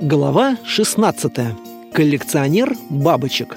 Глава 16. Коллекционер бабочек.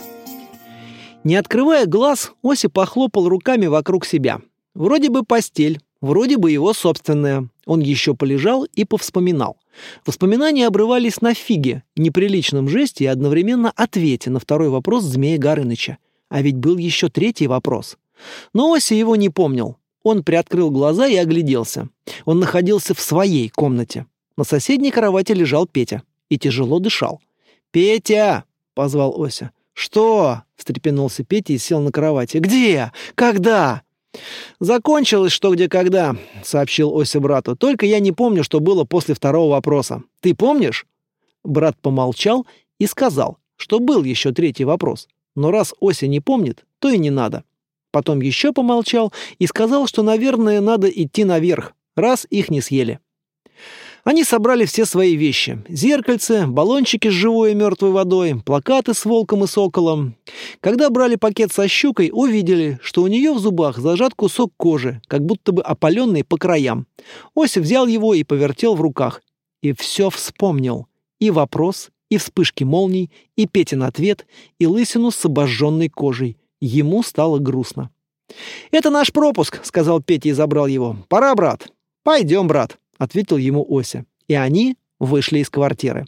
Не открывая глаз, Ося похлопал руками вокруг себя. Вроде бы постель, вроде бы его собственная. Он еще полежал и повспоминал. Воспоминания обрывались на фиге, неприличном жесте и одновременно ответе на второй вопрос Змея Горыныча. А ведь был еще третий вопрос. Но Ося его не помнил. Он приоткрыл глаза и огляделся. Он находился в своей комнате. На соседней кровати лежал Петя и тяжело дышал. «Петя!» — позвал Ося. «Что?» — встрепенулся Петя и сел на кровати. «Где? Когда?» «Закончилось что, где, когда», — сообщил Ося брату. «Только я не помню, что было после второго вопроса. Ты помнишь?» Брат помолчал и сказал, что был еще третий вопрос. Но раз Ося не помнит, то и не надо. Потом еще помолчал и сказал, что, наверное, надо идти наверх, раз их не съели. Они собрали все свои вещи. Зеркальце, баллончики с живой и мертвой водой, плакаты с волком и соколом. Когда брали пакет со щукой, увидели, что у нее в зубах зажат кусок кожи, как будто бы опаленный по краям. Ося взял его и повертел в руках. И все вспомнил. И вопрос, и вспышки молний, и Петин ответ, и лысину с обожженной кожей. Ему стало грустно. «Это наш пропуск», — сказал Петя и забрал его. «Пора, брат». «Пойдем, брат», — ответил ему Ося. И они вышли из квартиры.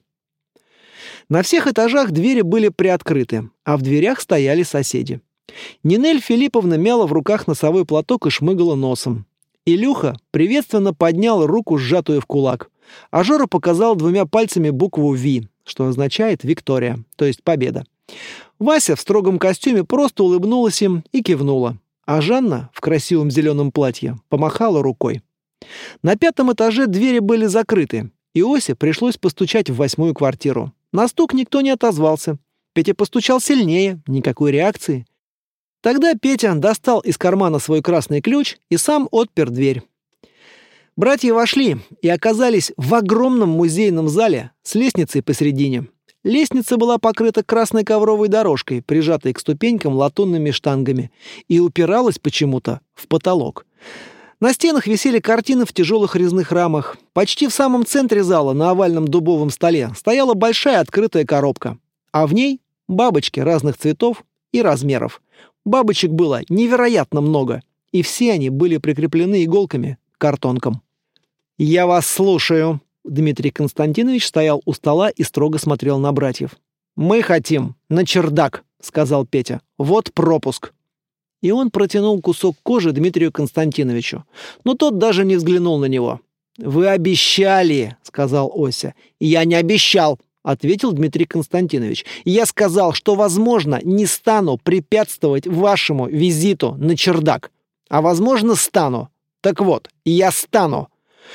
На всех этажах двери были приоткрыты, а в дверях стояли соседи. Нинель Филипповна мяла в руках носовой платок и шмыгала носом. Илюха приветственно поднял руку, сжатую в кулак. А Жора показал двумя пальцами букву «Ви», что означает «Виктория», то есть «Победа». Вася в строгом костюме просто улыбнулась им и кивнула. А Жанна в красивом зеленом платье помахала рукой. На 5-м этаже двери были закрыты, и Осе пришлось постучать в 8-ю квартиру. На стук никто не отозвался. Петя постучал сильнее, никакой реакции. Тогда Петя достал из кармана свой красный ключ и сам отпер дверь. Братья вошли и оказались в огромном музейном зале с лестницей посередине. Лестница была покрыта красной ковровой дорожкой, прижатой к ступенькам латунными штангами, и упиралась почему-то в потолок. На стенах висели картины в тяжелых резных рамах. Почти в самом центре зала, на овальном дубовом столе, стояла большая открытая коробка. А в ней бабочки разных цветов и размеров. Бабочек было невероятно много, и все они были прикреплены иголками к картонкам. «Я вас слушаю». Дмитрий Константинович стоял у стола и строго смотрел на братьев. «Мы хотим на чердак», — сказал Петя. «Вот пропуск». И он протянул кусок кожи Дмитрию Константиновичу. Но тот даже не взглянул на него. «Вы обещали», — сказал Ося. «Я не обещал», — ответил Дмитрий Константинович. «Я сказал, что, возможно, не стану препятствовать вашему визиту на чердак. А, возможно, стану. Так вот, я стану».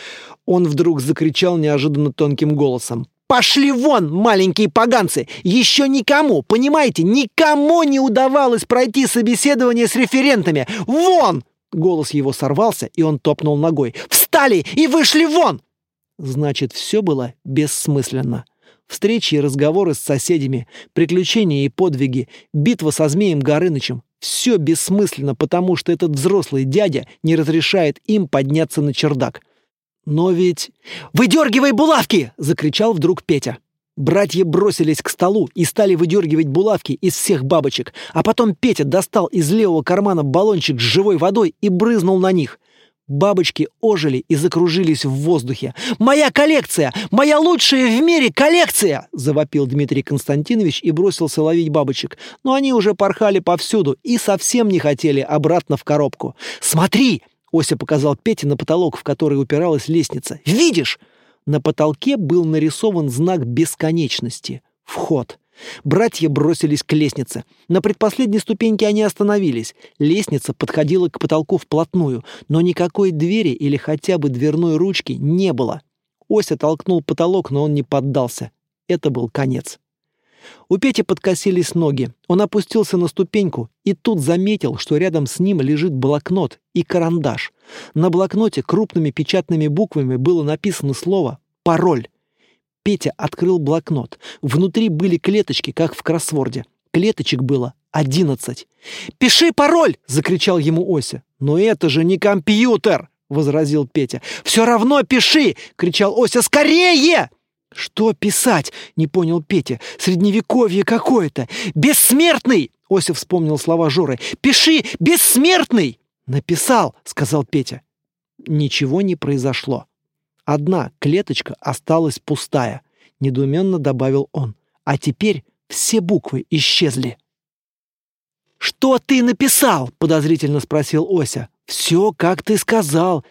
Он вдруг закричал неожиданно тонким голосом. «Пошли вон, маленькие поганцы! Еще никому, понимаете, никому не удавалось пройти собеседование с референтами! Вон!» Голос его сорвался, и он топнул ногой. «Встали и вышли вон!» Значит, все было бессмысленно. Встречи и разговоры с соседями, приключения и подвиги, битва со Змеем Горынычем — все бессмысленно, потому что этот взрослый дядя не разрешает им подняться на чердак. Но ведь... «Выдергивай булавки!» — закричал вдруг Петя. Братья бросились к столу и стали выдергивать булавки из всех бабочек, а потом Петя достал из левого кармана баллончик с живой водой и брызнул на них. Бабочки ожили и закружились в воздухе. «Моя коллекция! Моя лучшая в мире коллекция!» — завопил Дмитрий Константинович и бросился ловить бабочек. Но они уже порхали повсюду и совсем не хотели обратно в коробку. «Смотри!» — Ося показал Пете на потолок, в который упиралась лестница. «Видишь?» На потолке был нарисован знак бесконечности. Вход. Братья бросились к лестнице. На предпоследней ступеньке они остановились. Лестница подходила к потолку вплотную, но никакой двери или хотя бы дверной ручки не было. Ося толкнул потолок, но он не поддался. Это был конец. У Пети подкосились ноги. Он опустился на ступеньку и тут заметил, что рядом с ним лежит блокнот и карандаш. На блокноте крупными печатными буквами было написано слово «Пароль». Петя открыл блокнот. Внутри были клеточки, как в кроссворде. Клеточек было 11. «Пиши пароль!» — закричал ему Ося. «Но это же не компьютер!» — возразил Петя. «Все равно пиши!» — кричал Ося. «Скорее!» «Что писать?» — не понял Петя. «Средневековье какое-то! Бессмертный!» — Ося вспомнил слова Жоры. «Пиши! Бессмертный!» «Написал!» — сказал Петя. Ничего не произошло. Одна клеточка осталась пустая, недоуменно добавил он. А теперь все буквы исчезли. «Что ты написал?» — подозрительно спросил Ося. «Все, как ты сказал.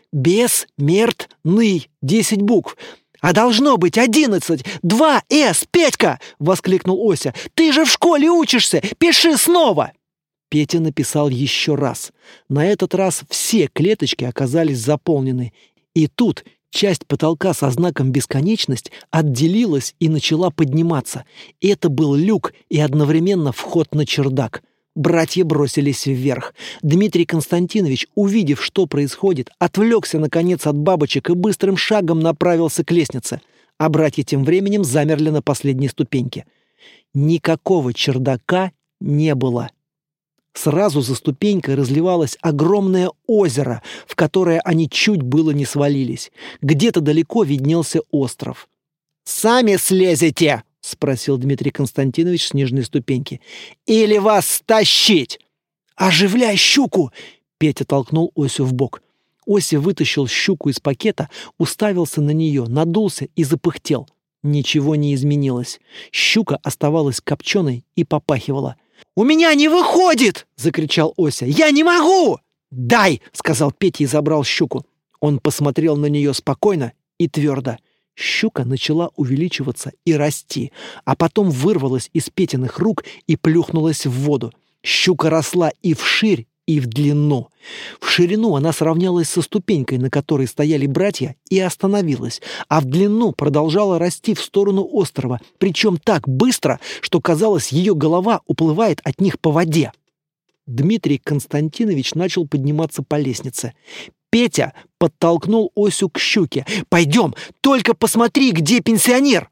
Бессмертный. 10 букв. А должно быть 11. 2 «С», Петька!» — воскликнул Ося. «Ты же в школе учишься! Пиши снова!» Петя написал еще раз. На этот раз все клеточки оказались заполнены. И тут часть потолка со знаком «бесконечность» отделилась и начала подниматься. Это был люк и одновременно вход на чердак. Братья бросились вверх. Дмитрий Константинович, увидев, что происходит, отвлекся, наконец, от бабочек и быстрым шагом направился к лестнице. А братья тем временем замерли на последней ступеньке. Никакого чердака не было. Сразу за ступенькой разливалось огромное озеро, в которое они чуть было не свалились. Где-то далеко виднелся остров. «Сами слезете!» — спросил Дмитрий Константинович с нижней ступеньки. «Или вас стащить?» «Оживляй щуку!» — Петя толкнул Осю в бок. Ося вытащил щуку из пакета, уставился на нее, надулся и запыхтел. Ничего не изменилось. Щука оставалась копченой и попахивала. «У меня не выходит!» — закричал Ося. «Я не могу!» «Дай!» — сказал Петя и забрал щуку. Он посмотрел на нее спокойно и твердо. Щука начала увеличиваться и расти, а потом вырвалась из Петиных рук и плюхнулась в воду. Щука росла и вширь, и в длину. В ширину она сравнялась со ступенькой, на которой стояли братья, и остановилась, а в длину продолжала расти в сторону острова, причем так быстро, что, казалось, ее голова уплывает от них по воде. Дмитрий Константинович начал подниматься по лестнице. Петя подтолкнул Осю к щуке. «Пойдем, только посмотри, где пенсионер!»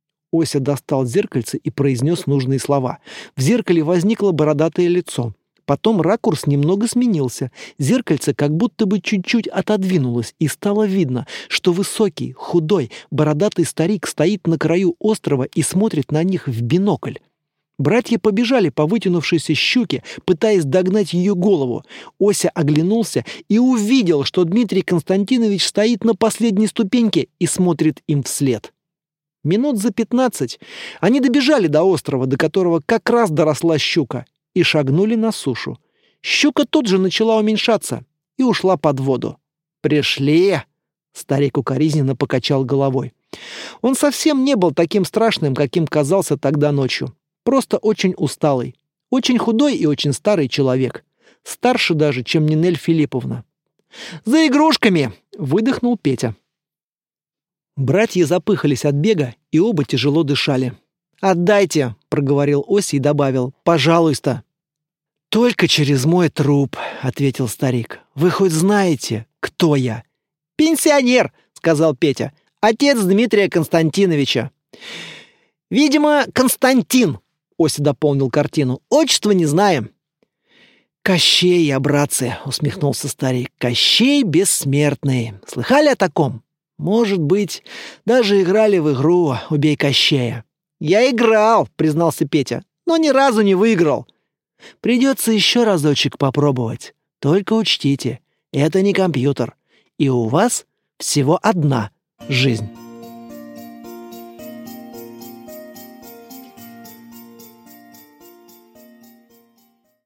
Ося достал зеркальце и произнес нужные слова. В зеркале возникло бородатое лицо. Потом ракурс немного сменился. Зеркальце как будто бы чуть-чуть отодвинулось, и стало видно, что высокий, худой, бородатый старик стоит на краю острова и смотрит на них в бинокль. Братья побежали по вытянувшейся щуке, пытаясь догнать ее голову. Ося оглянулся и увидел, что Дмитрий Константинович стоит на последней ступеньке и смотрит им вслед. Минут за 15 они добежали до острова, до которого как раз доросла щука, и шагнули на сушу. Щука тут же начала уменьшаться и ушла под воду. «Пришли!» — старик укоризненно покачал головой. Он совсем не был таким страшным, каким казался тогда ночью. Просто очень усталый, очень худой и очень старый человек. Старше даже, чем Нинель Филипповна. «За игрушками!» — выдохнул Петя. Братья запыхались от бега и оба тяжело дышали. «Отдайте!» — проговорил Ося и добавил. «Пожалуйста!» «Только через мой труп!» — ответил старик. «Вы хоть знаете, кто я?» «Пенсионер!» — сказал Петя. «Отец Дмитрия Константиновича!» «Видимо, Константин!» — Ося дополнил картину. «Отчество не знаем». «Кощей я, братцы!» — усмехнулся старик. «Кощей бессмертный. Слыхали о таком? Может быть, даже играли в игру «Убей Кощея». «Я играл!» — признался Петя. «Но ни разу не выиграл». «Придется еще разочек попробовать. Только учтите, это не компьютер. И у вас всего одна жизнь».